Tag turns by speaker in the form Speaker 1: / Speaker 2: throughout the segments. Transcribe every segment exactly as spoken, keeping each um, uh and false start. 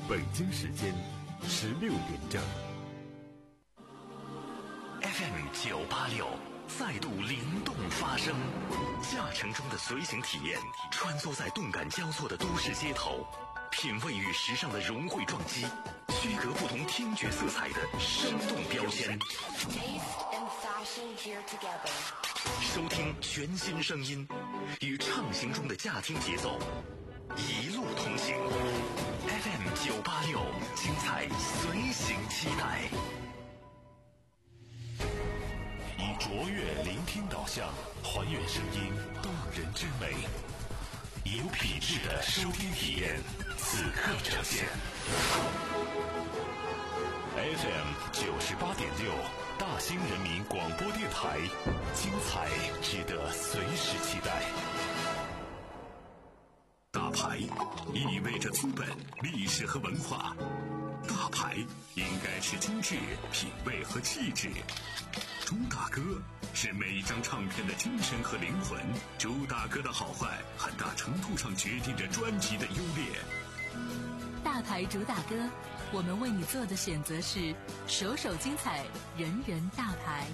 Speaker 1: 北京时间十六点整。
Speaker 2: F M 九八六再度灵动发声，驾乘中的随行体验，穿梭在动感交错的都市街头，品味与时尚的融汇撞击，区隔不同听觉色彩的生动标签。收听全新声音，与畅行中的驾听节奏，一路同行。F M 九八六，精彩随行期待。
Speaker 3: 以卓越聆听导向，还原声音动人之美，以有品质的收听体验，此刻呈现。F M 九十八点六，大兴人民广播电台，精彩值得随时期待。
Speaker 4: 大牌意味着资本、历史和文化，大牌应该是精致、品味和气质。朱大哥是每一张唱片的精神和灵魂，朱大哥的好坏很大程度上决定着专辑的优劣。
Speaker 5: 大牌主打歌，我们为你做的选择是首首精彩，人人大牌。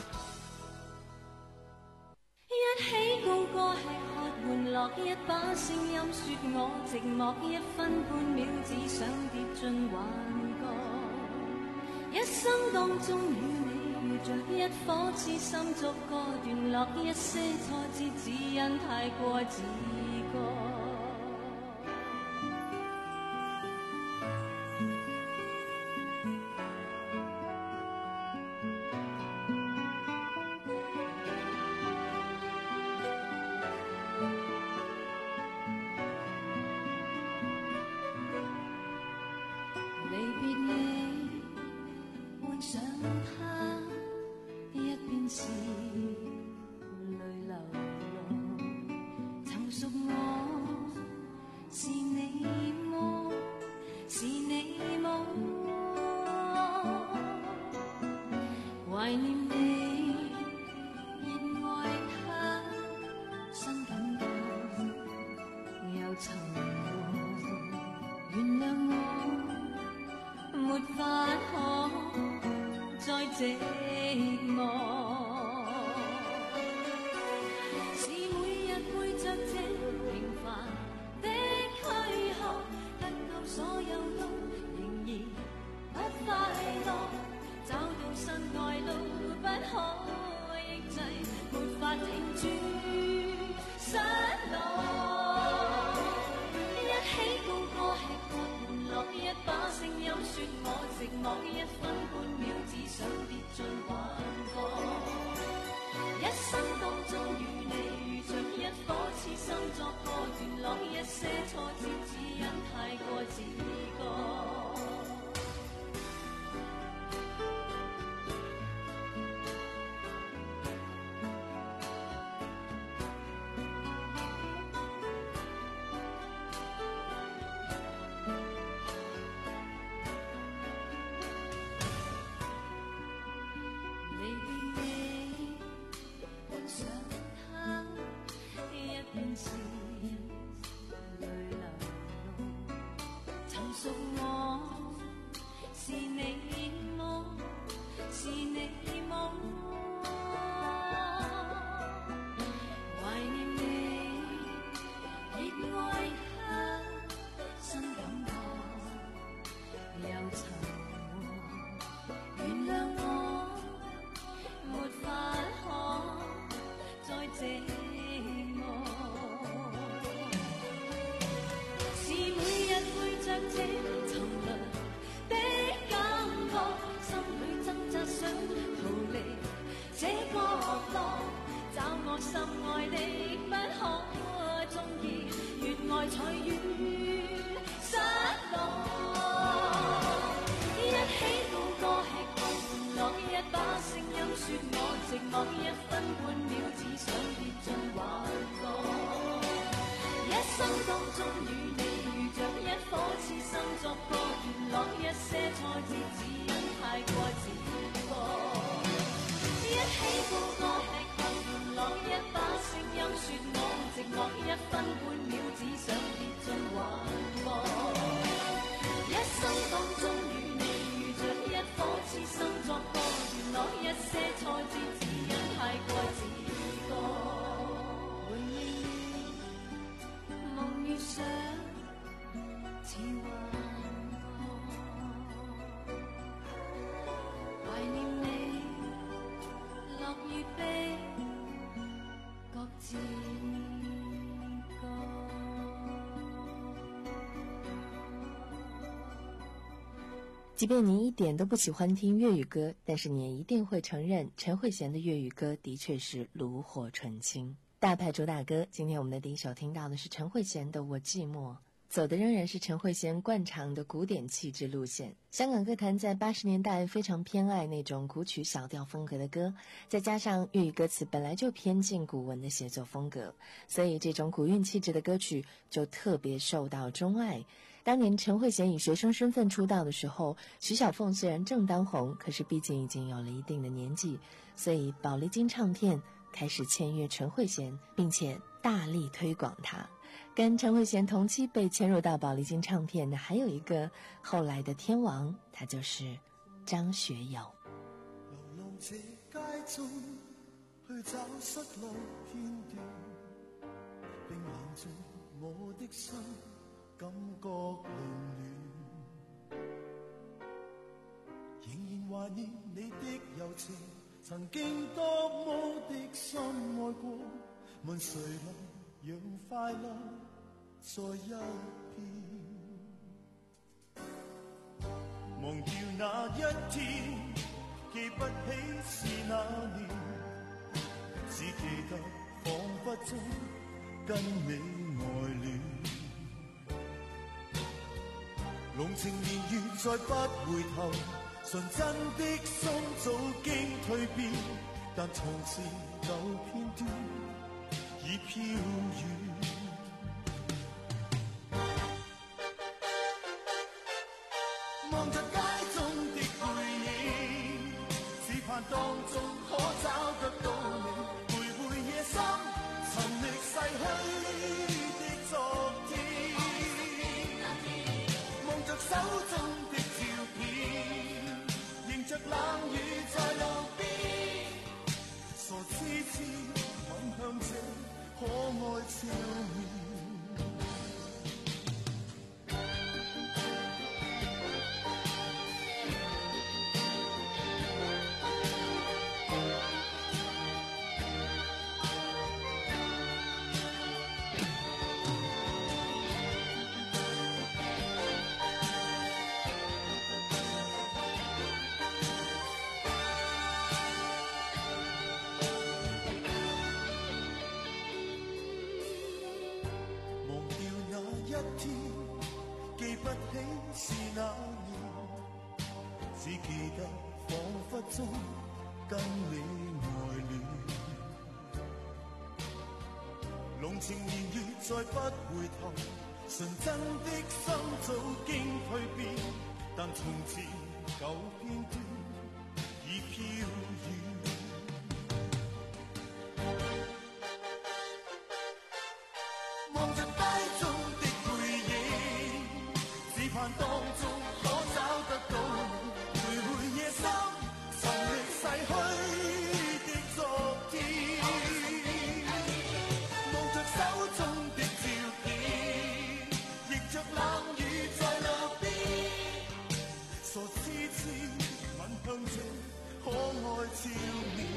Speaker 6: 一起高歌吃喝玩樂，一把聲音說我寂寞，一分半秒只想跌進幻覺。一生當中與你遇着一顆痴心逐個段落，一些挫折只因太過自覺。 沉淪的感覺，心裏掙扎想逃離。
Speaker 7: 即便你一点都不喜欢听粤语歌，但是你也一定会承认陈慧娴的粤语歌的确是炉火纯青。大牌主打歌，今天我们的第一首听到的是陈慧娴的《我寂寞》，走的仍然是陈慧娴惯常的古典气质路线。香港歌坛在八十年代非常偏爱那种古曲小调风格的歌，再加上粤语歌词本来就偏近古文的写作风格，所以这种古韵气质的歌曲就特别受到钟爱。当年陈慧娴以学生身份出道的时候，徐小凤虽然正当红，可是毕竟已经有了一定的年纪，所以宝丽金唱片开始签约陈慧娴，并且大力推广她。跟陈慧娴同期被签入到宝丽金唱片的还有一个后来的天王，他就是张学友。
Speaker 8: 流浪这街中去找失落片段，并冷着我的心，感覺凌亂，仍然懷念你的柔情，曾經多麼的深愛過，問誰能讓快樂在一片，忘掉那一天，記不起是那年，只記得彷彿中跟你愛戀，濃情年月再不回頭，純真的心早經蛻變，但從前舊片段已飄遠。望着街中的背影，只盼當中可找得到你，徘徊夜深，尋覓逝去的昨天，望着手中的照片，迎着冷雨在路邊，傻痴痴吻向這可愛笑面。是那年，只記得彷彿中跟你愛戀，濃情年月再不回頭，純真的心早經蛻變，但從前舊片段已飄遠。望着街中的背影，只盼當中可找得到你，徘徊夜深，尋覓逝去的昨天，望着手中的照片，迎着冷雨在路邊，傻痴痴吻向這可愛笑面，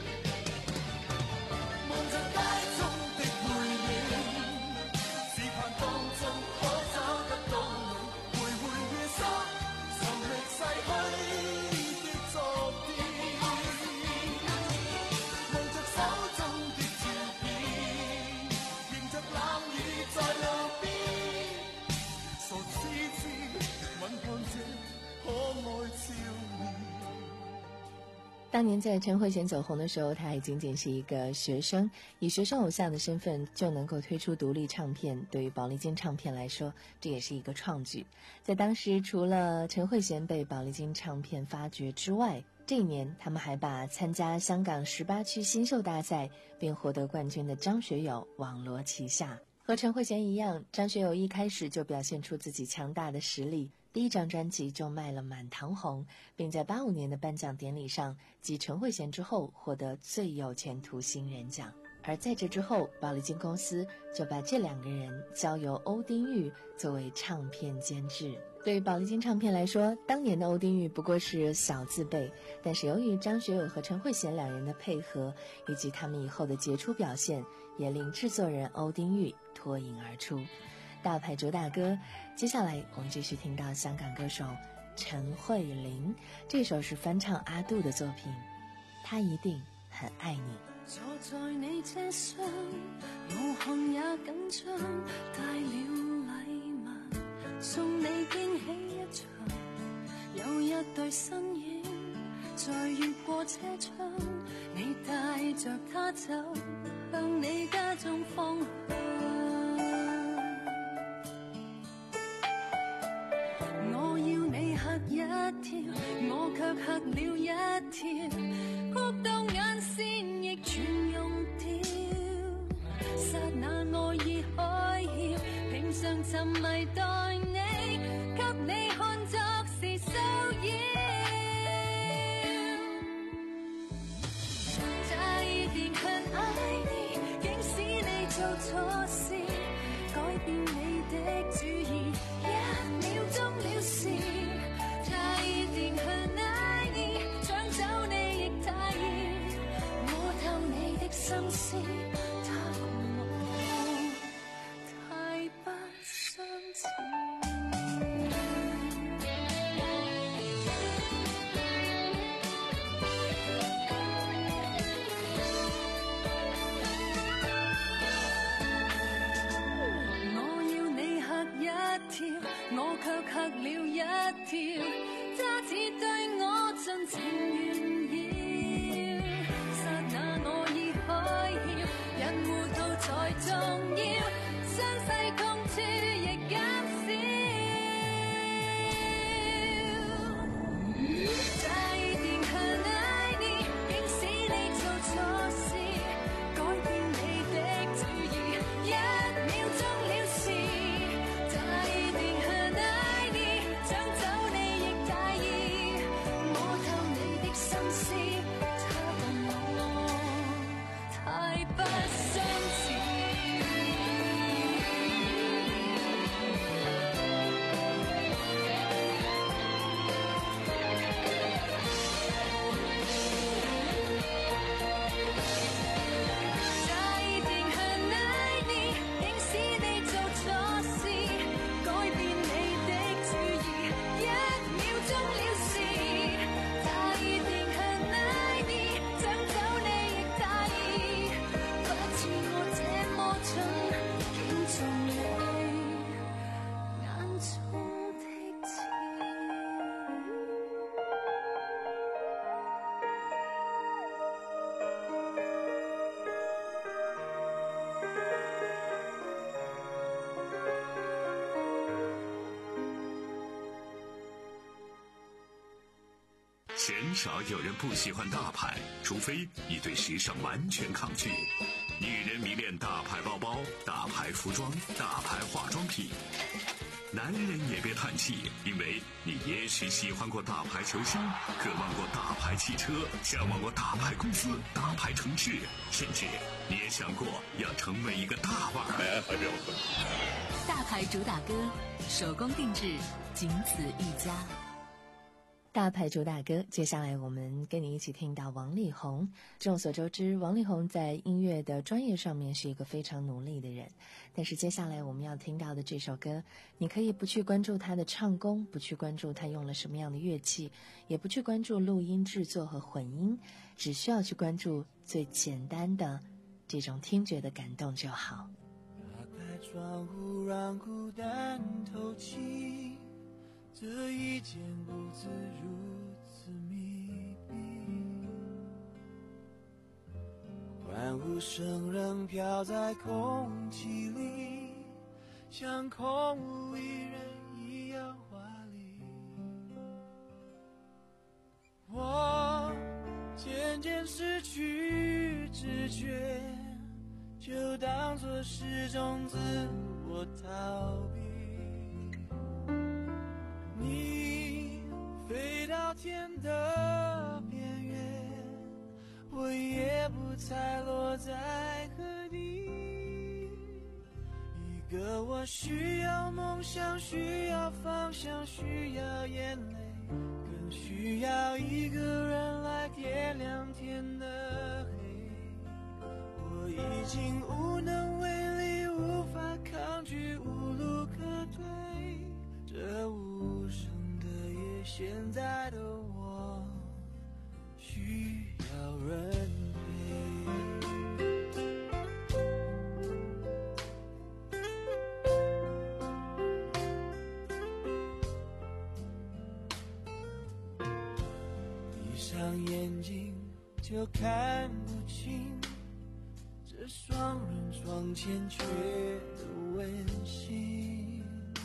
Speaker 8: 望着街中的背影，只盼當中可找得到你，徘徊夜深，尋覓逝去的昨天，望着手中的照片，迎着冷雨在路邊，傻痴痴吻向這可愛笑面。
Speaker 7: 当年在陈慧娴走红的时候，她还仅仅是一个学生，以学生偶像的身份就能够推出独立唱片，对于宝丽金唱片来说，这也是一个创举。在当时，除了陈慧娴被宝丽金唱片发掘之外，这一年他们还把参加香港十八区新秀大赛并获得冠军的张学友网罗旗下。和陈慧娴一样，张学友一开始就表现出自己强大的实力，第一张专辑就卖了满堂红，并在八五年的颁奖典礼上继陈慧娴之后获得最有前途新人奖。而在这之后，宝丽金公司就把这两个人交由欧丁玉作为唱片监制。对于宝丽金唱片来说，当年的欧丁玉不过是小字辈，但是由于张学友和陈慧娴两人的配合，以及他们以后的杰出表现，也令制作人欧丁玉脱颖而出。大牌主打歌，接下来我们继续听到香港歌手陈慧琳，这首是翻唱阿杜的作品，他一定很爱你。
Speaker 6: 坐在你車廂，我看也緊張，帶了禮物送你驚喜一場，有一對身影在越過車窗，你帶着他走向你家中方向。我要你嚇一跳，我卻嚇了一跳，哭到眼線亦全溶掉。剎那愛意開竅，平常沉迷待你，給你看作是騷擾。這一點很愛你，竟使你做錯事，改變你的主意，一秒鐘了事。這一點很愛你，搶走你亦太易，摸透你的心思，他共我太不相似。我卻嚇了一跳，他只對我盡情炫耀。剎那我已開竅，人糊塗才重要，傷勢痛處亦減少。這一點很愛你，竟使你做錯事，改變你的主意，一秒鐘了事。
Speaker 4: 鲜少有人不喜欢大牌，除非你对时尚完全抗拒。女人迷恋大牌包包、大牌服装、大牌化妆品。男人也别叹气，因为你也许喜欢过大牌球星，渴望过大牌汽车，向往过大牌公司、大牌城市，甚至你也想过要成为一个大腕儿。
Speaker 5: 大牌主打歌，手工定制，仅此一家。
Speaker 7: 大牌主打歌，接下来我们跟你一起听到王力宏。众所周知，王力宏在音乐的专业上面是一个非常努力的人，但是接下来我们要听到的这首歌，你可以不去关注他的唱功，不去关注他用了什么样的乐器，也不去关注录音制作和混音，只需要去关注最简单的这种听觉的感动就好。
Speaker 8: 打开窗户让孤单透气，这一间屋子如此密闭，欢呼声仍飘在空气里，像空无一人一样华丽。我渐渐失去知觉，就当作是种自我逃避。你飞到天的边缘，我也不再落在何地。一个我需要梦想，需要方向，需要眼泪，更需要一个人来点亮天的黑。我已经无能为力，无法抗拒，无路可退，这无声的夜下现在的我需要人陪。闭上眼睛就看不清这双人床欠缺的温馨，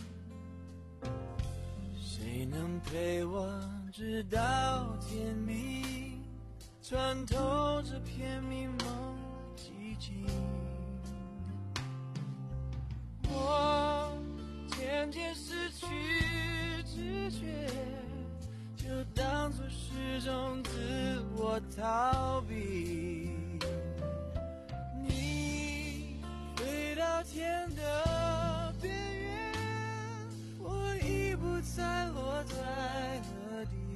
Speaker 8: 谁能陪我直到天明，穿透这片迷蒙的寂静。我渐渐失去知觉，就当作是种自我逃避。你飞到天的边缘，我已不再落在何地。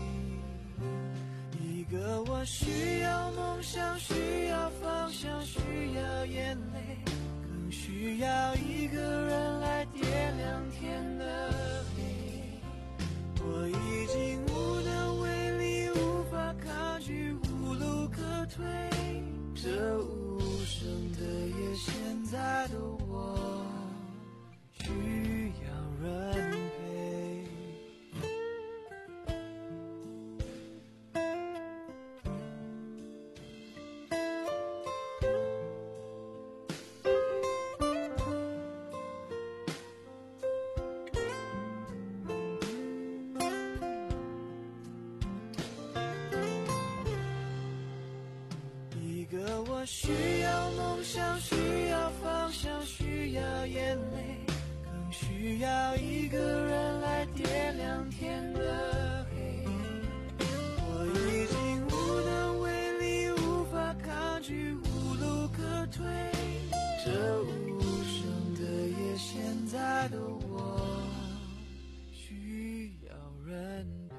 Speaker 8: 一个我需要梦想，需要方向，需要眼泪，更需要一个人来点亮天的黑。我已经无能为力，无法抗拒，无路可退。这无声的夜，现在的我需要人陪。我需要梦想，需要方向，需要眼泪，更需要一个人来点亮天的黑。我已经无能为力，无法抗拒，无路可退。这无声的夜，现在的我需要人陪。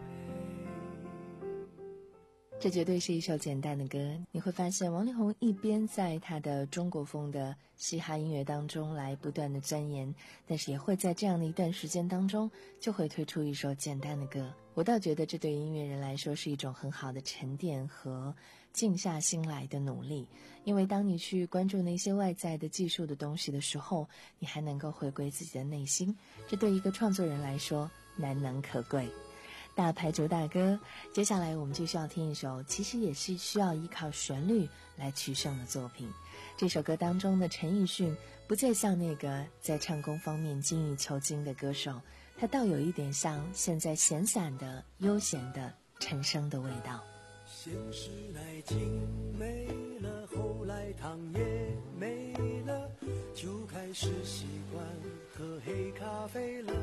Speaker 7: 这绝对是一首简单的歌，你会发现王力宏一边在他的中国风的嘻哈音乐当中来不断的钻研，但是也会在这样的一段时间当中就会推出一首简单的歌。我倒觉得这对音乐人来说是一种很好的沉淀和静下心来的努力，因为当你去关注那些外在的技术的东西的时候，你还能够回归自己的内心，这对一个创作人来说难能可贵。大牌主打歌，接下来我们就需要听一首其实也是需要依靠旋律来取胜的作品。这首歌当中的陈奕迅不再像那个在唱功方面精益求精的歌手，他倒有一点像现在闲散的悠闲的陈升的味道。
Speaker 8: 先是奶精没了，后来糖也没了，就开始习惯喝黑咖啡了。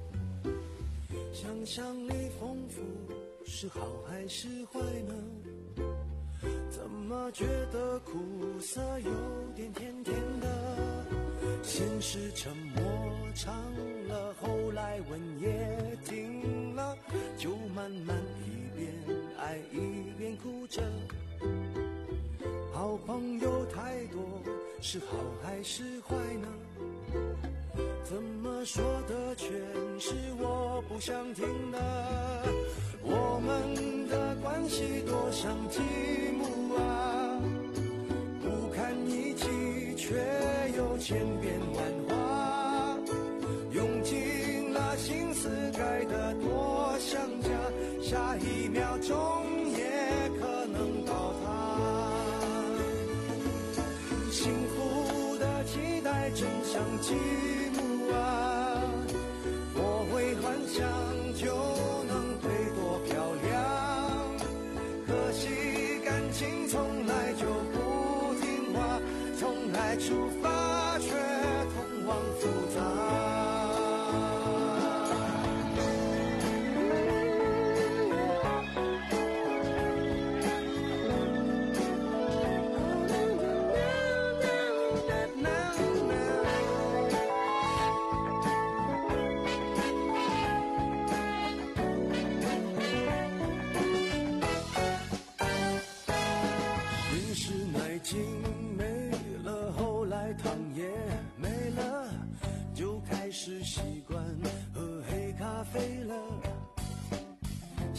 Speaker 8: 想象力丰富是好还是坏呢？怎么觉得苦涩有点甜甜的？先是沉默长了，后来吻也停了，就慢慢一边爱一边哭着。好朋友太多是好还是坏呢？怎么说的全是我不想听的？我们的关系多像积木啊，不堪一击却又千变万化，用尽了心思盖得多像家，下一秒钟也可能倒塌。幸福的期待真像积木啊，我会幻想就能飞多漂亮，可惜感情从来就不听话，从爱出发却通往复杂。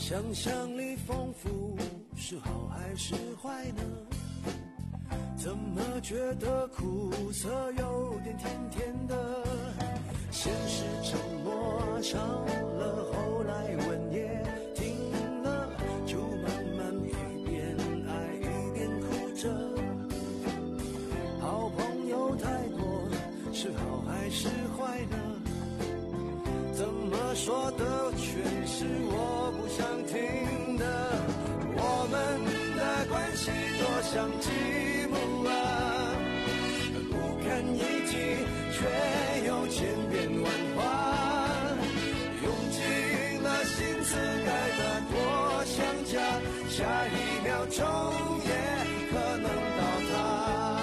Speaker 8: 想象力丰富是好还是坏呢？怎么觉得苦涩有点甜甜的？先是沉默长了，后来吻也停了，就慢慢一边爱一边哭着。好朋友太多是好还是坏呢？怎么说的全是我不想听的。我们的关系多像积木啊，不堪一击却又千变万化，用尽了心思盖得多像家，下一秒钟也可能倒塌。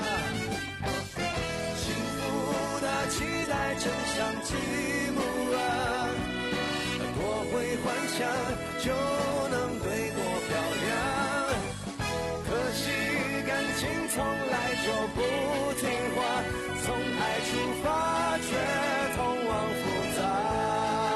Speaker 8: 幸福的期待真像积木啊，多会幻想就能对多漂亮，可惜感情从来就不听话，从爱出发却通往复杂。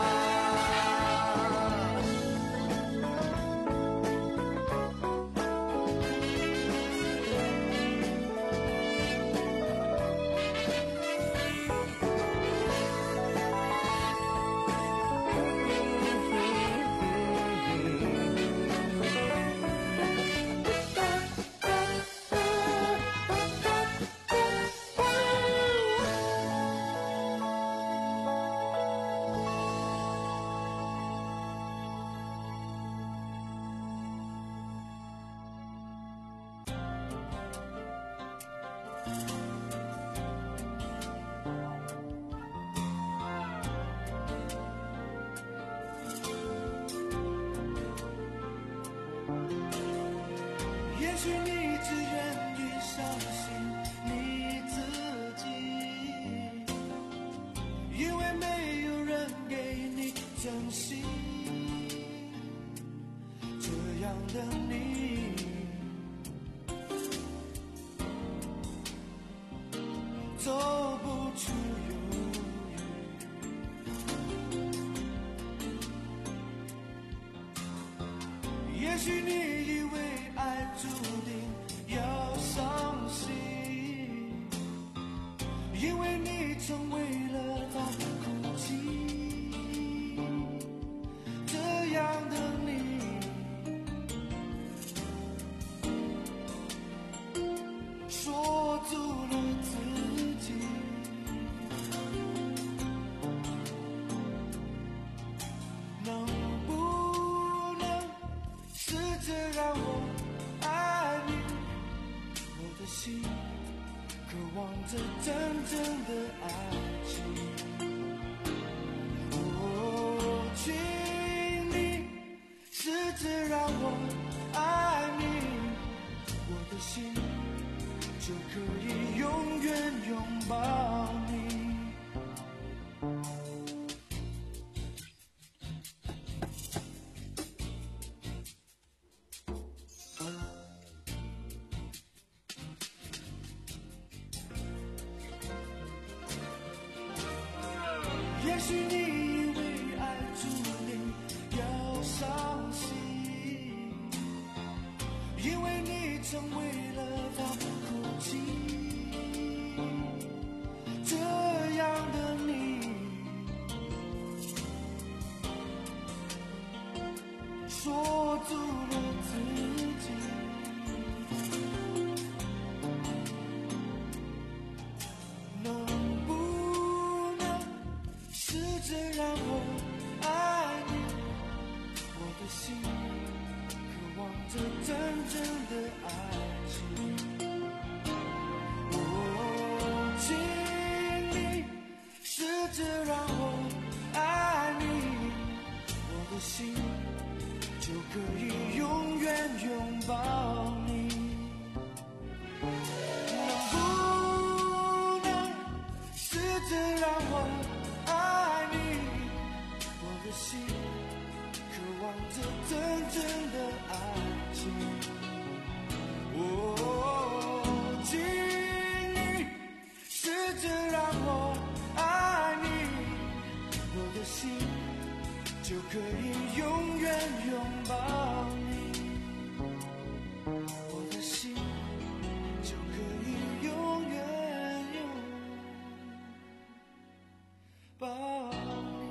Speaker 8: 也许你只愿意相信你自己，因为没有人给你真心，这样的你走不出犹豫。也许你以为爱注定要伤心，因为你曾为了他哭泣，这样的你说出了自己，能不能试着让我爱你？我的心渴望着真正的爱情。哦，请你试着让我爱你，我的心就可以永远拥抱你。也许你以为爱注定要伤心，因为你曾为了他哭泣，这样的你说出了自己，能不能试着让我爱你？我的心渴望着真正的爱情。哦，请你试着让我爱你，我的心就可以永远拥抱你。能不能试着让我爱你？我的心渴望着真正的爱情。哦，请你试着让我爱你，我的心就就可以永远拥抱你，我的心就可以永远拥抱你。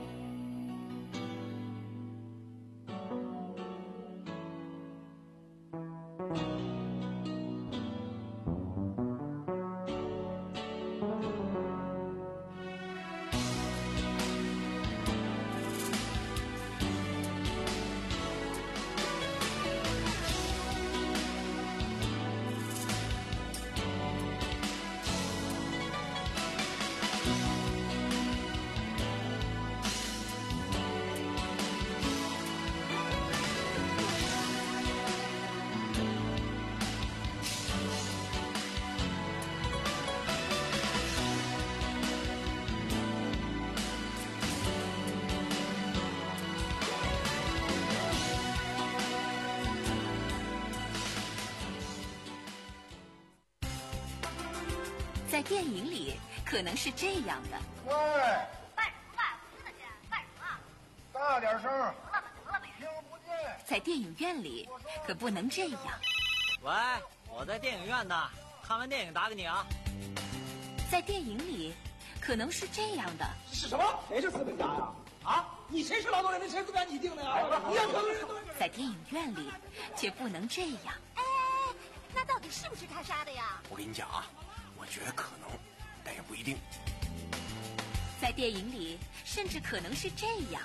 Speaker 5: 在电影里可能是这样的。
Speaker 9: 喂，
Speaker 10: 办什么办？我真的是干什么？
Speaker 9: 大点声。
Speaker 10: 得了吧，得了呗。
Speaker 9: 听不见。
Speaker 5: 在电影院里可不能这样。
Speaker 11: 喂，我在电影院呢，看完电影打给你啊。
Speaker 5: 在电影里可能是这样的。
Speaker 12: 是什么？谁是资本家呀？啊，你谁是劳动人民？谁资本家你定的呀？你要可能是
Speaker 5: 在电影院里却不能这样。
Speaker 10: 哎，那到底是不是他杀的呀？
Speaker 13: 我跟你讲啊，我觉得可能，但也不一定。
Speaker 5: 在电影里甚至可能是这样。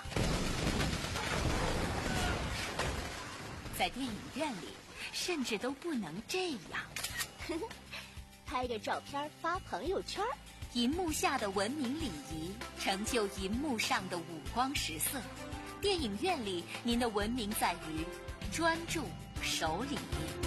Speaker 5: 在电影院里甚至都不能这样。
Speaker 10: 拍个照片发朋友圈。
Speaker 5: 银幕下的文明礼仪成就银幕上的五光十色。电影院里您的文明在于专注守礼。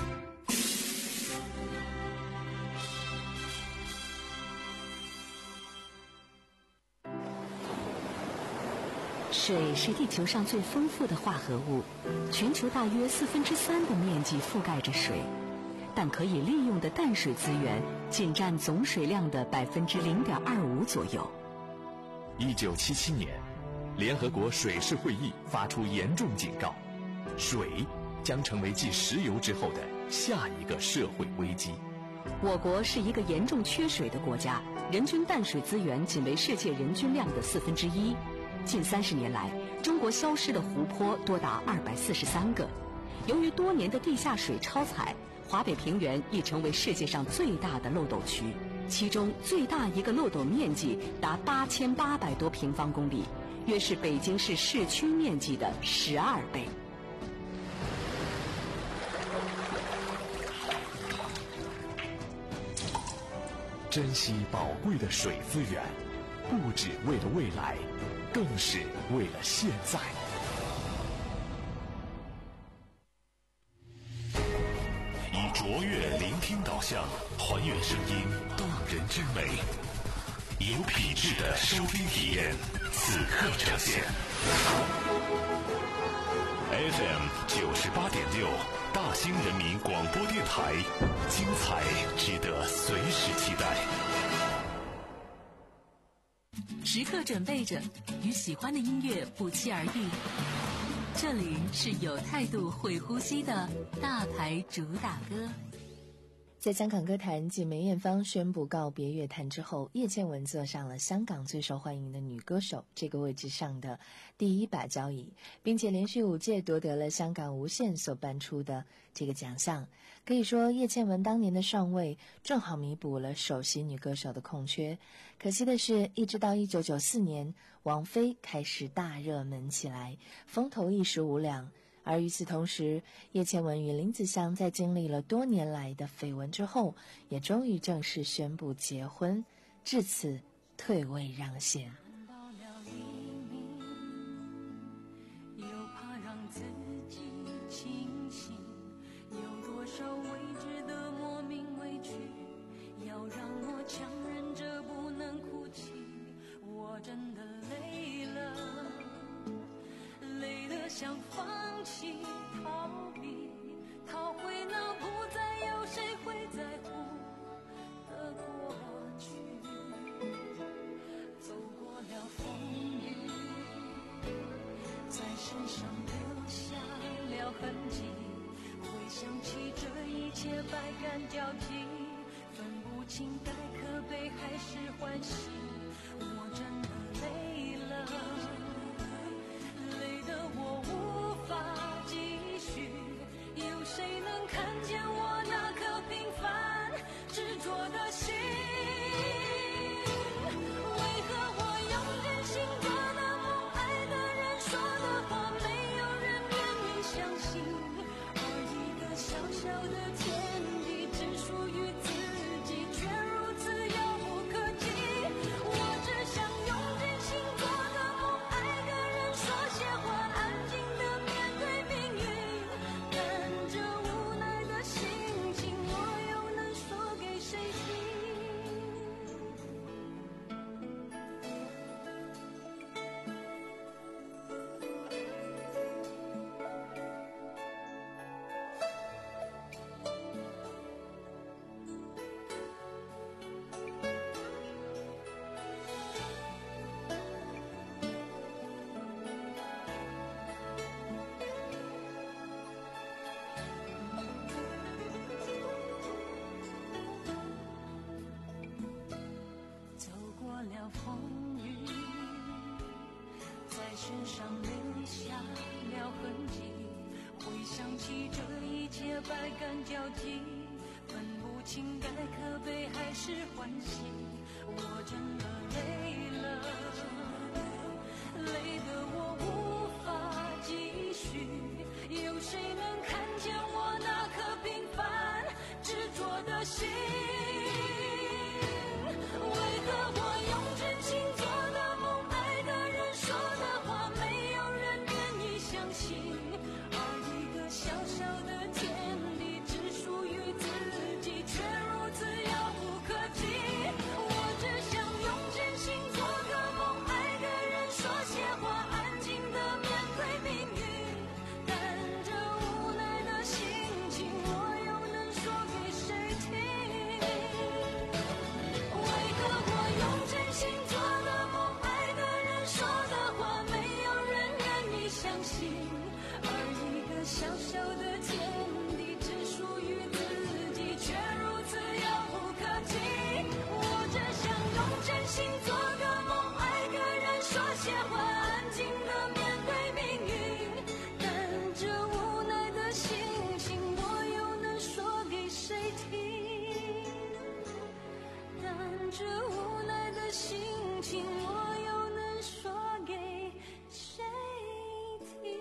Speaker 14: 水是地球上最丰富的化合物，全球大约四分之三的面积覆盖着水，但可以利用的淡水资源仅占总水量的百分之零点二五左右。
Speaker 3: 一九七七年，联合国水事会议发出严重警告，水将成为继石油之后的下一个社会危机。
Speaker 14: 我国是一个严重缺水的国家，人均淡水资源仅为世界人均量的四分之一。近三十年来，中国消失的湖泊多达二百四十三个。由于多年的地下水超采，华北平原已成为世界上最大的漏斗区，其中最大一个漏斗面积达八千八百多平方公里，约是北京市市区面积的十二倍。
Speaker 3: 珍惜宝贵的水资源，不只为了未来，更是为了现在。 以卓越聆听导向，还原声音动人之美，有品质的收听体验，此刻呈现。F M 九十八点六，大兴人民广播电台，精彩值得随时期待。
Speaker 5: 时刻准备着与喜欢的音乐不期而遇。这里是有态度会呼吸的大牌主打歌。
Speaker 7: 在香港歌坛继梅艳芳宣布告别乐坛之后，叶倩文坐上了香港最受欢迎的女歌手这个位置上的第一把交椅，并且连续五届夺得了香港无线所颁出的这个奖项。可以说叶倩文当年的上位正好弥补了首席女歌手的空缺。可惜的是，一直到一九九四年，王菲开始大热门起来，风头一时无两。而与此同时，叶倩文与林子祥在经历了多年来的绯闻之后，也终于正式宣布结婚，至此退位让贤。
Speaker 6: 又怕让自己清醒，有多少未知的莫名委屈，要让我强忍着不能哭泣，我真的累了，累得想放弃逃避，逃回那不再有谁会在乎的过去，走过了风雨，在痕迹，回想起这一切百感交集，分不清该可悲还是欢喜，我真的累了，累得我无法继续，有谁能看见我那颗平凡执着的心？为何我用真心做的梦，爱的人说的话，没有人愿意相信，而一个小小的天地只属于自己，却如此遥不可及。我只想用真心做的梦，爱个人说些话，安静的面对命运，但这无奈的心情，我又能说给谁听？走过了风雨，在身上留下了痕迹，回想起这一切百感交集，分不清该可悲还是欢喜，我真的累了，累得我无法继续，有谁能看见我那颗平凡执着的心？为何我用真心做的梦，爱的人说的话，没有人愿意相信，而一个小小的天地只属于自己，却如此遥不可及。我只想用真心做个梦，爱个人说些话，安静的面对命运，但这无奈的心情，我又能说给谁听？为何我用真心做的梦，爱的人说的话，没有人愿意相信，而一个小小的天地只属于自己，却如此遥不可及。我只想用真心做个梦，爱个人说些话，安静的面对命运，但这无奈的心情，我又能说给谁听？但这无奈的心情，我又能说给谁听？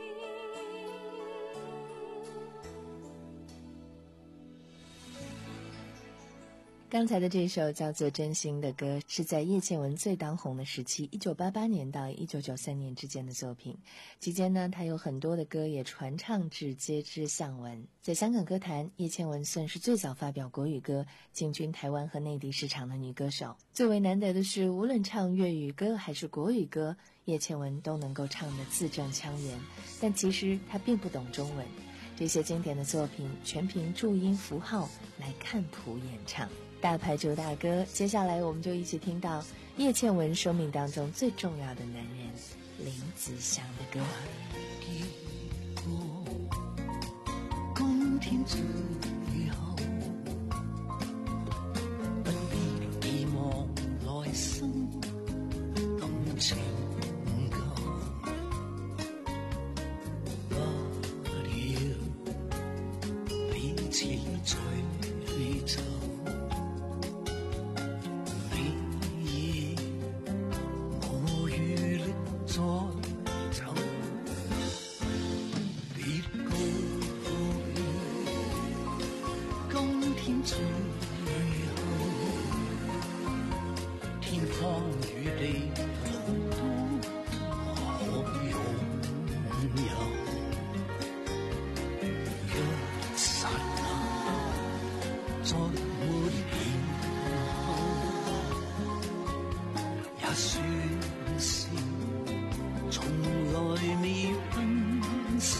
Speaker 7: 刚才的这首叫做《真心》的歌，是在叶倩文最当红的时期一九八八年到一九九三年之间的作品。期间呢，她有很多的歌也传唱至皆知巷闻。在香港歌坛，叶倩文算是最早发表国语歌进军台湾和内地市场的女歌手。最为难得的是，无论唱粤语歌还是国语歌，叶倩文都能够唱得字正腔圆，但其实她并不懂中文。这些经典的作品全凭注音符号来看谱演唱。大牌主打歌，接下来我们就一起听到叶倩文生命当中最重要的男人林子祥的歌。
Speaker 8: 今天最後，不必寄望來生感情夠，不要彼此隨走。最後，天荒與地圖都可擁有，一剎那再沒然後，也算是從來未分手，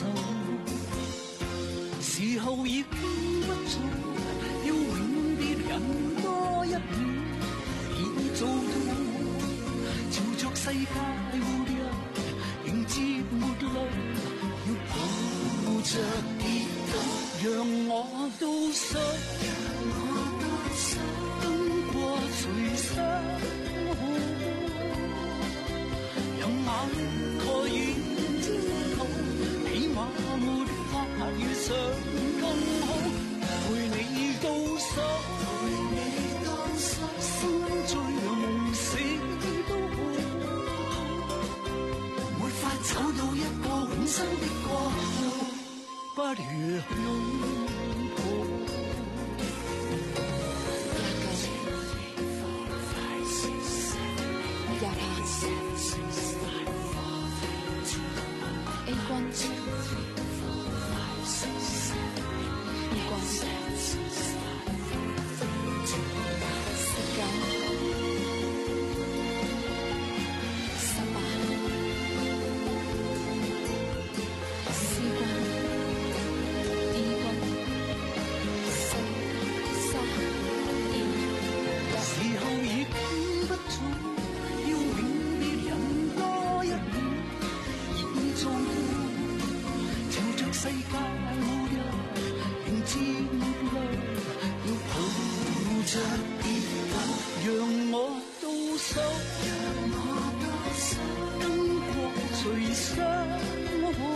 Speaker 8: 時候已經不早。要永別人多一秒，已做到朝着世界末日，迎接沒淚，要抱着让我倒数，跟过隨生活，讓眼蓋掩焦土，起碼沒法遇上更好。陪你倒數，心醉夢死都好，沒法找到一個永生的國度，不如擁抱。
Speaker 9: A 光，月光，時間，十八，時光，A 光，四、三、二、一。
Speaker 8: 時候已經不早，要永別人多一秒，已做到朝着世界末日迎戰路，要抱着跌倒，讓我倒數，跟過隨生活，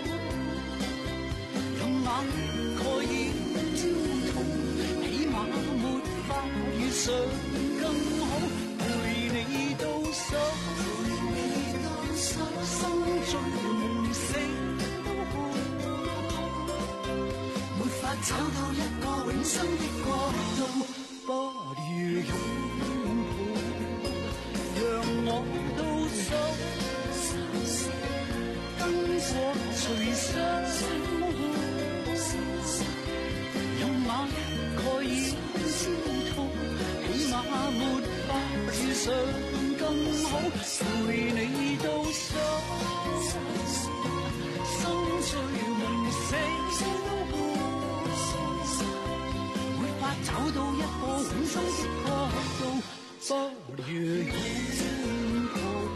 Speaker 8: 讓眼蓋掩焦土，起碼沒法遇上更好，陪你倒數，心醉夢死都好，沒法找到一個永生的國度，不如擁抱，讓我倒數，跟過隨生活，讓眼蓋掩焦土，起碼沒法遇上更好，陪你倒數，心醉夢死都好，沒法找到一個永生的國度，不如擁抱。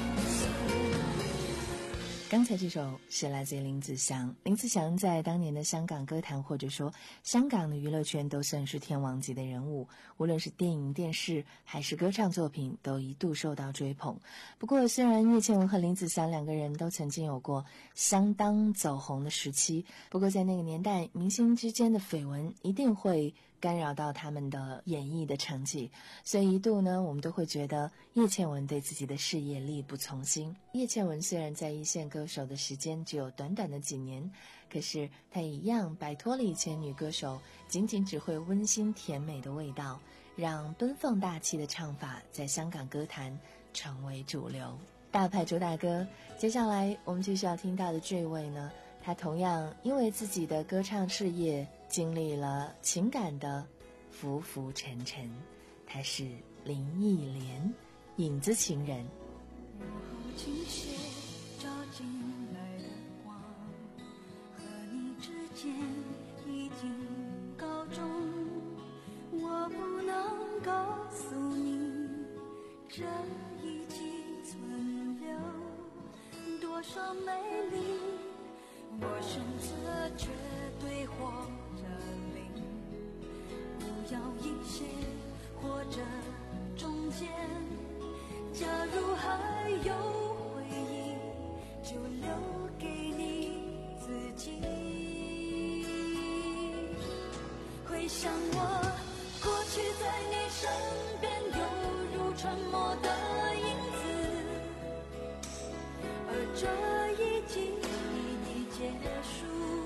Speaker 7: 刚才这首是来自于林子祥。林子祥在当年的香港歌坛或者说香港的娱乐圈都算是天王级的人物，无论是电影、电视还是歌唱作品都一度受到追捧。不过虽然叶倩文和林子祥两个人都曾经有过相当走红的时期，不过在那个年代，明星之间的绯闻一定会干扰到他们的演艺的成绩，所以一度呢，我们都会觉得叶倩文对自己的事业力不从心。叶倩文虽然在一线歌手的时间只有短短的几年，可是她一样摆脱了以前女歌手仅仅只会温馨甜美的味道，让奔放大气的唱法在香港歌坛成为主流。大牌主打歌，接下来我们继续要听到的这位呢，他同样因为自己的歌唱事业经历了情感的浮浮沉沉，他是林忆莲，影子情人。
Speaker 6: 午后倾斜照进来的光，和你之间已经告终，我不能告诉你这一季存留多少美丽，我选择绝对或者零，不要一些或者中间，假如还有回忆，就留给你自己。回想我过去在你身边，犹如沉默的影子，而这一季已结束，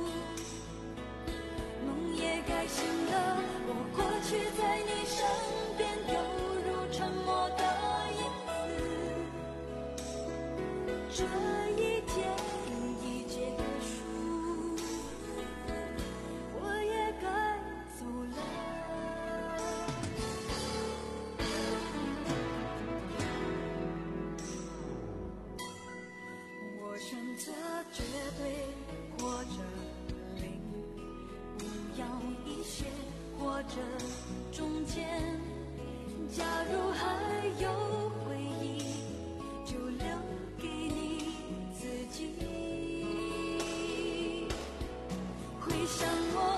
Speaker 6: 梦也该醒了。我过去在你身边，犹如沉默的影子，这一天已结束，我也该走了。我选择绝对或者零，不要一些或者中间，假如还有回忆，就留给你自己。回想我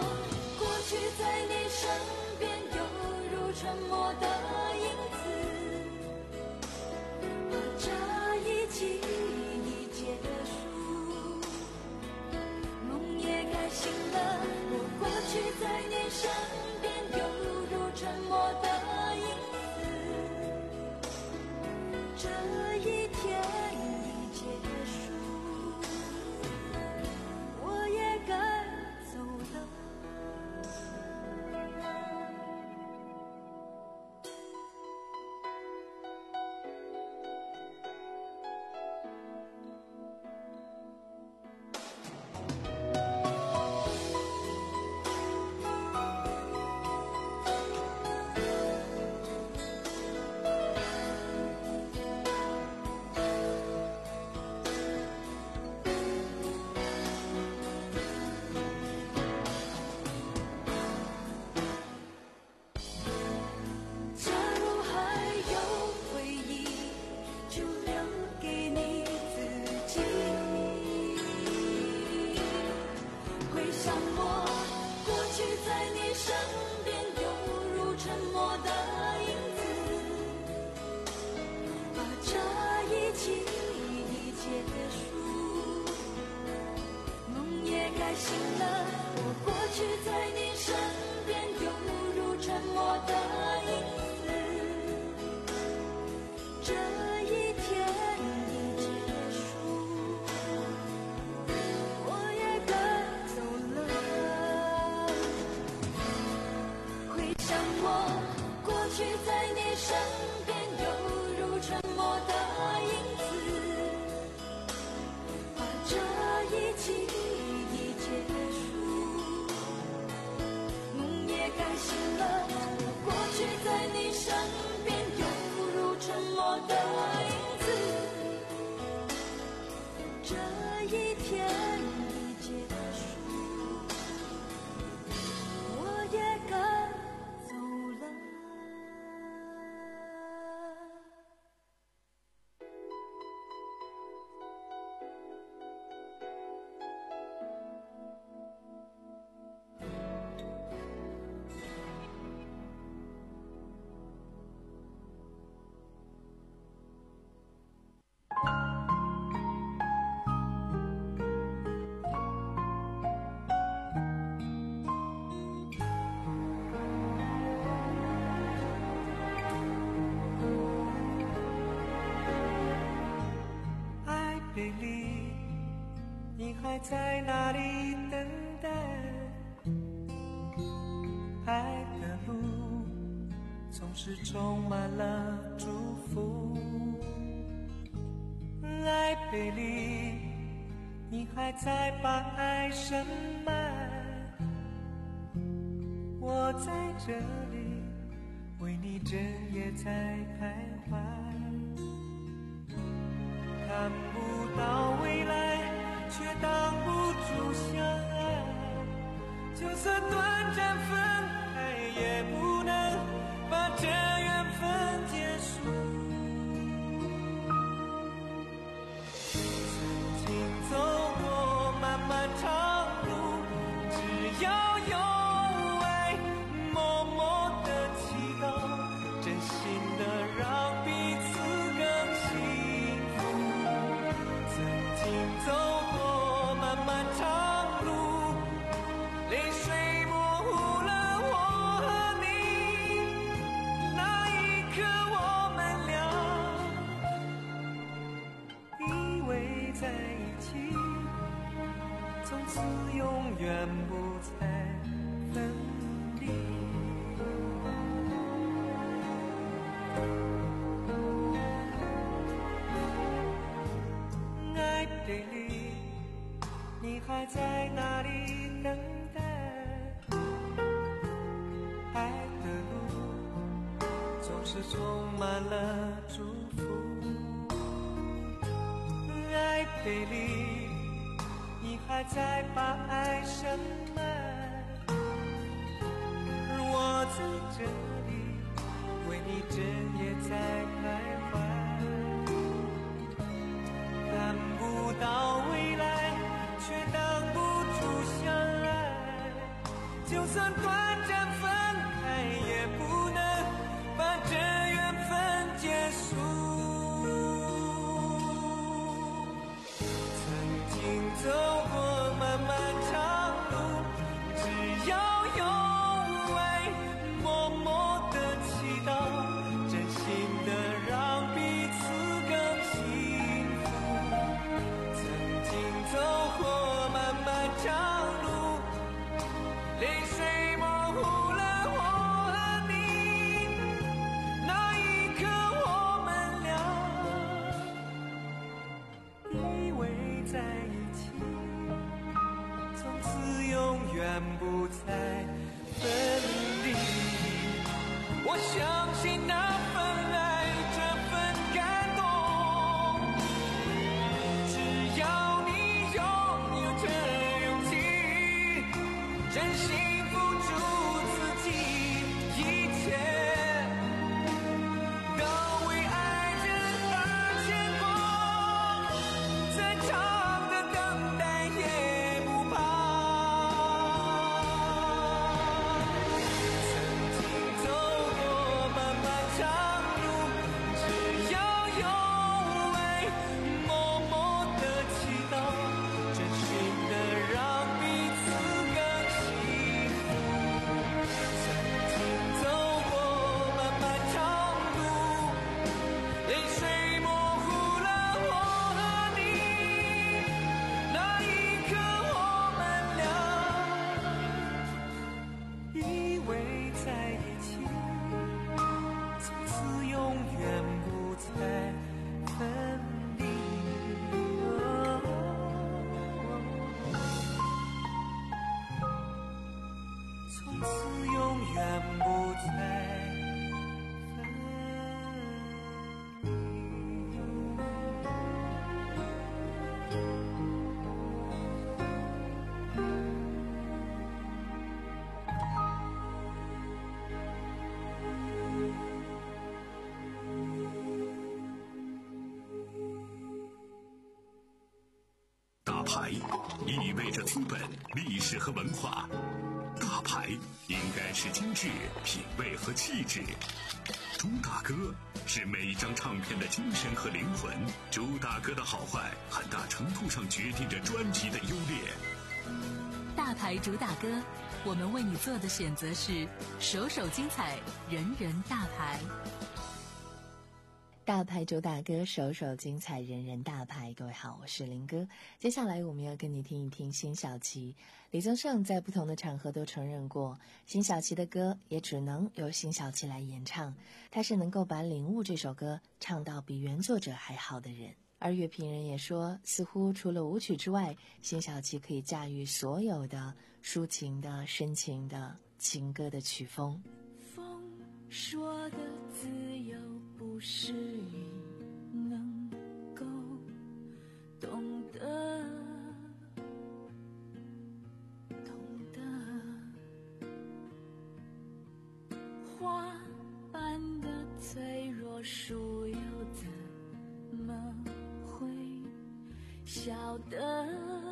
Speaker 6: 像我，过去在你身边犹如沉默的影子，把这一季结束，梦也该醒了。我过去在你身边犹如沉默的影子，这一天已结束，我也该走了。回想我过去在你身边犹如沉默的影子，把这一季已结束，梦也该醒了。我过去在你身边犹如沉默的影子，这一天已结束，我也该走了。
Speaker 15: 贝利，你还在哪里等待？爱的路总是充满了祝福。爱贝利，你还在把爱深埋？我在这里为你整夜在徘徊。看不到未来，却挡不住相爱。就算短暂分开，也不能把这缘分结束。曾经走过漫漫长路，只要有爱，默默的祈祷，真心的让彼此更幸福。走过漫漫长路，泪水模糊了我和你。那一刻我们俩依偎在一起，从此永远不再分离。爱贝利，你还在哪里等待？爱的路总是充满了祝福。爱贝利，你还在把爱深埋？而我在这里为你整夜在徘徊。看不到未来，却挡不住相爱。就算短暂分开，也不能把这缘分结束。曾经走过漫漫长路，只要有爱，默默的祈祷，真心的让彼此更幸福。走过漫漫长路，泪水模糊了我和你。那一刻我们俩依偎在一起，从此永远不再分离。我相信那份爱，这份感动，只要真心付出自己，一切都为爱人而牵挂，再长的等待也不怕。
Speaker 4: 牌意味着资本、历史和文化，大牌应该是精致、品味和气质。朱大哥是每一张唱片的精神和灵魂，朱大哥的好坏很大程度上决定着专辑的优劣。
Speaker 5: 大牌主打歌，我们为你做的选择是首首精彩，人人大牌。
Speaker 7: 大牌主打歌，首首精彩，人人大牌。各位好，我是林哥。接下来我们要跟你听一听辛晓琪。李宗盛在不同的场合都承认过，辛晓琪的歌也只能由辛晓琪来演唱，他是能够把《领悟》这首歌唱到比原作者还好的人。而乐评人也说，似乎除了舞曲之外，辛晓琪可以驾驭所有的抒情的、深情的情歌的曲风。
Speaker 6: 风说的自由不是你能够懂得，懂得花般的脆弱，树又怎么会晓得？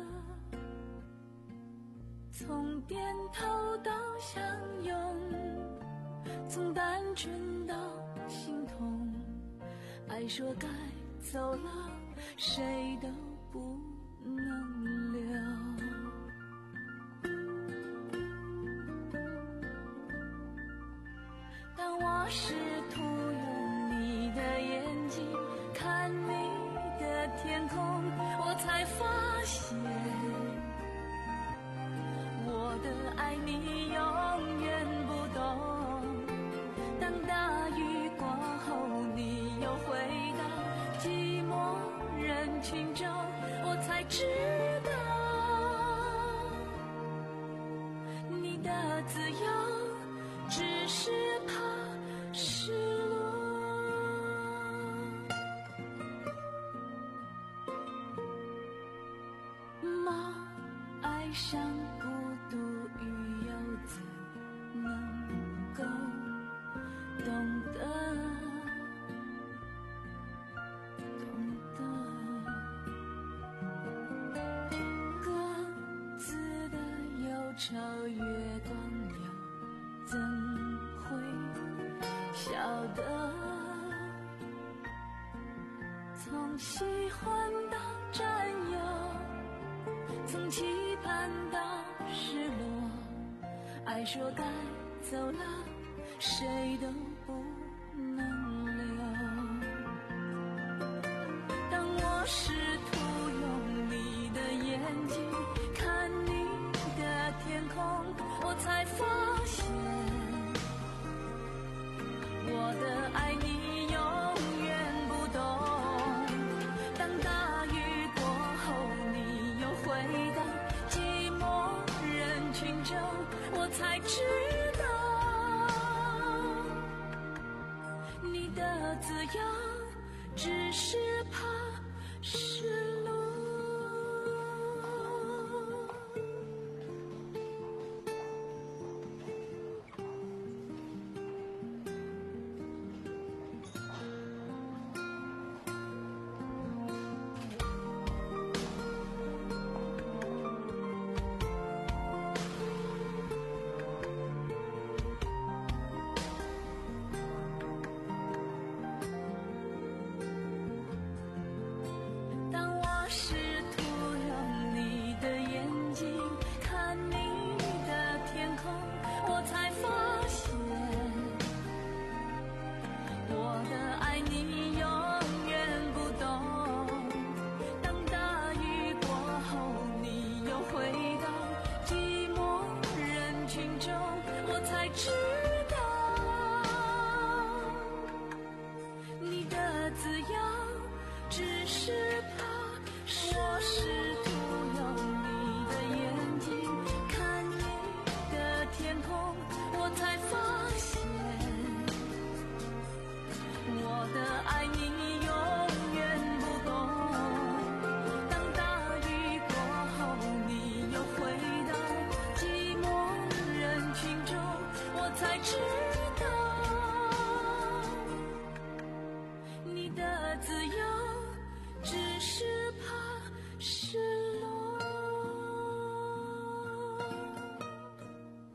Speaker 6: 从点头到相拥，从单纯到心痛，爱说该走了，谁都不能留。当我试图用你的眼睛看你的天空，我才发现我的爱你永远不懂。当大雨过后你又回到寂寞人群中，我才知道你的自由只是怕失落。猫爱上孤独，鱼又怎能够懂得，懂得各自的忧愁，月光又怎会晓得？从喜欢到占有，从期盼到失落，爱说该走了，谁都不能留。当我试图用你的眼睛看你的天空，我才发现我的爱你永远不懂。当大雨过后你又回到寂寞人群中，我才知道你的自由只是怕失落。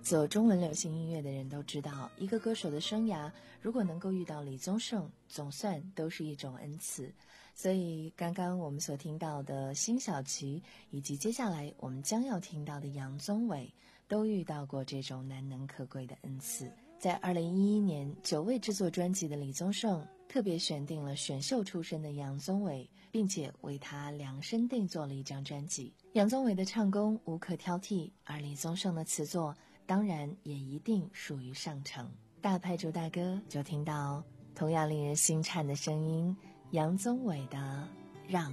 Speaker 7: 做中文流行音乐的人都知道，一个歌手的生涯如果能够遇到李宗盛，总算都是一种恩赐。所以刚刚我们所听到的辛晓琪，以及接下来我们将要听到的杨宗纬，都遇到过这种难能可贵的恩赐。在二零一一年久未制作专辑的李宗盛，特别选定了选秀出身的杨宗纬，并且为他量身定做了一张专辑。杨宗纬的唱功无可挑剔，而李宗盛的词作当然也一定属于上乘。大牌主打歌就听到同样令人心颤的声音，杨宗纬的《让》。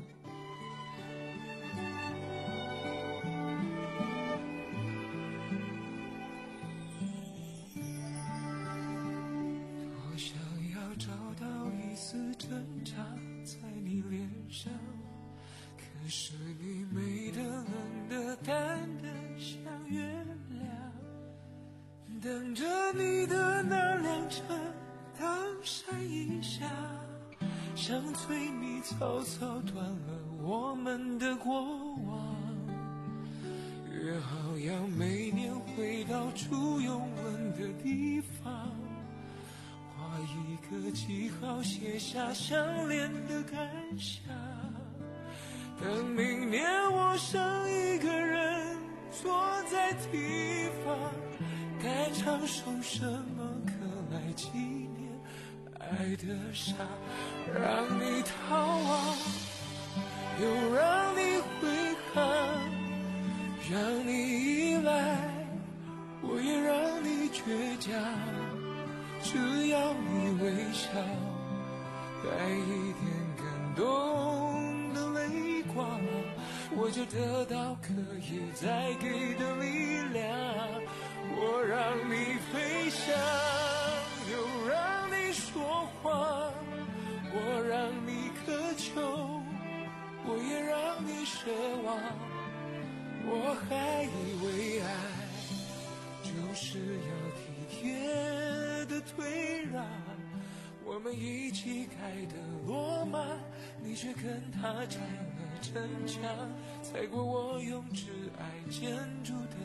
Speaker 15: 我想要找到一丝挣扎在你脸上，可是你美得冷得淡得像月亮，等着你的那辆车当闪一下，像催你草草断了我们的过往。约好要每年回到初拥吻的地方，画一个记号，写下相恋的感想。等明年我剩一个人坐在地方，该唱首什么歌来纪念爱的傻，让你逃亡，又让你挥汗，让你依赖，我也让你倔强，只要你微笑，带一点感动的泪光，我就得到可以再给的力量。我让你飞翔，又让你说谎，我让你渴求，我也让你奢望。我还以为爱就是要体贴的退让，我们一起盖的罗马，你却跟他拆了城墙，踩过我用挚爱建筑的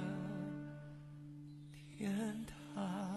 Speaker 15: 天堂。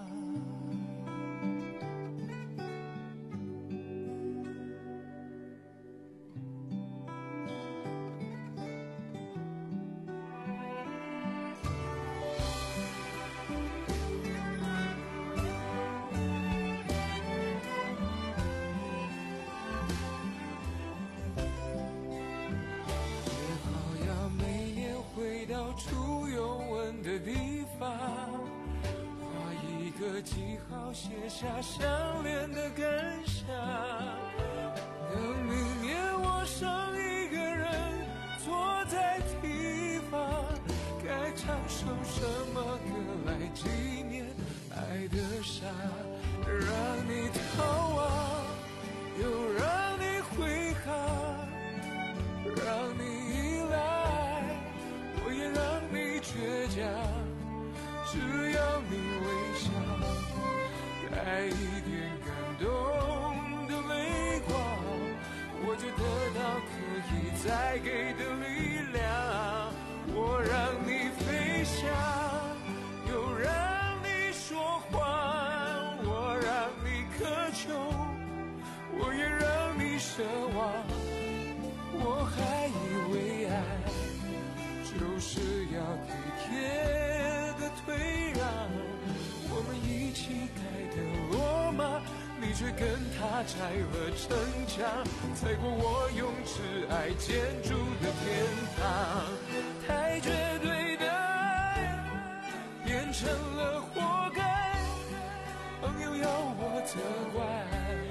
Speaker 15: 初拥吻的地方，画一个记号，写下相恋的感想。等明年我剩一个人坐在地方，该唱首什么歌来纪念爱的傻，让你逃亡，又让你挥汗，让你依赖，我也让你倔强，只要你微笑，带一点感动的泪光，我就得到可以再给的力量。我让你飞翔，又让你说谎，我让你渴求，我也让你奢望。我还以为爱就是要体贴的退让，我们一起盖的罗马，你却跟他拆了城墙，踩过我用挚爱建筑的天堂。太绝对的爱变成了活该，朋友要我责怪，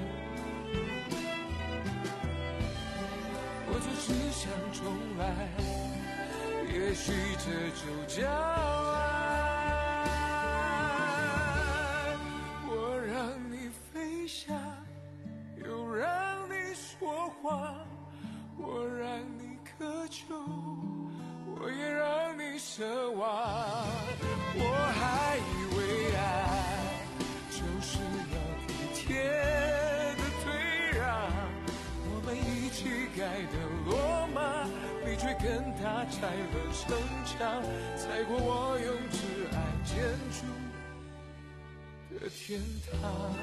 Speaker 15: 我就只想重来，也许这就叫爱。我让你飞翔，又让你说谎，我让你渴求，我也让你奢望。我还以为爱就是要体贴的退让，我们一起盖的罗马，你却跟他拆了城墙，踩过我用挚爱建筑的天堂。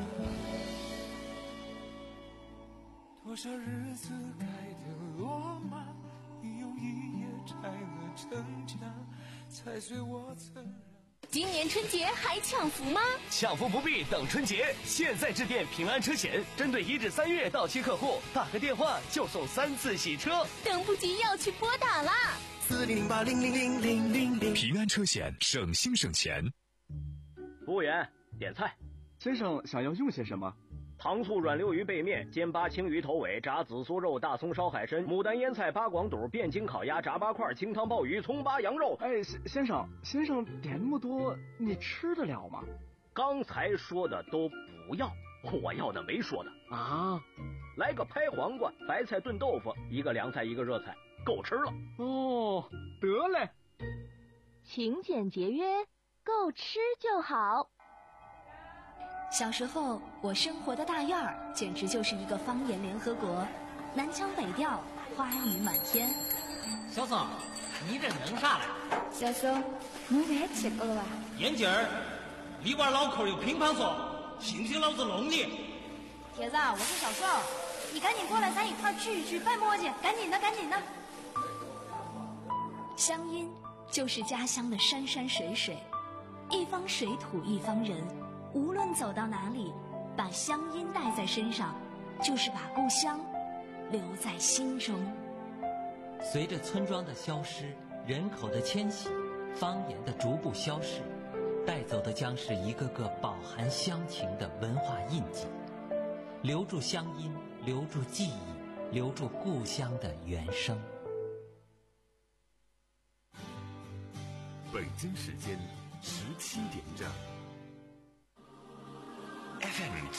Speaker 15: 多少日子盖的罗马，你用一夜拆了城墙，踩碎我曾。
Speaker 16: 今年春节还抢福吗？
Speaker 17: 抢福不必等春节，现在致电平安车险，针对一至三月到期客户，打个电话就送三次洗车。
Speaker 16: 等不及要去拨打啦！
Speaker 18: 四零零八零零零零零零。
Speaker 3: 平安车险，省心省钱。
Speaker 19: 服务员，点菜。
Speaker 20: 先生想要用些什么？
Speaker 19: 糖醋软溜鱼背面、煎八青鱼头尾、炸紫苏肉、大葱烧海参、牡丹腌菜、八广肚、汴京烤鸭、炸八块、清汤鲍鱼、葱八羊肉。
Speaker 20: 哎，先生，先生点那么多，你吃得了吗？
Speaker 19: 刚才说的都不要，我要的没说的
Speaker 20: 啊。
Speaker 19: 来个拍黄瓜、白菜炖豆腐，一个凉菜，一个热菜，够吃了。
Speaker 20: 哦，得嘞。
Speaker 10: 勤俭节约，够吃就好。
Speaker 16: 小时候，我生活的大院儿简直就是一个方言联合国，南腔北调，花语满天。
Speaker 11: 小宋，你这弄啥嘞？
Speaker 9: 小宋，你别吃过了吧？
Speaker 12: 眼镜儿，里边脑壳有乒乓球，信不信老子弄你？
Speaker 21: 铁子，我是小宋，你赶紧过来，咱一块聚一聚，别磨叽，赶紧的，赶紧的。
Speaker 16: 乡音就是家乡的山山水水，一方水土一方人。无论走到哪里，把乡音带在身上，就是把故乡留在心中。
Speaker 22: 随着村庄的消失，人口的迁徙，方言的逐步消逝，带走的将是一个个饱含乡情的文化印记。留住乡音，留住记忆，留住故乡的原声。
Speaker 1: 北京时间十七点整。
Speaker 2: F M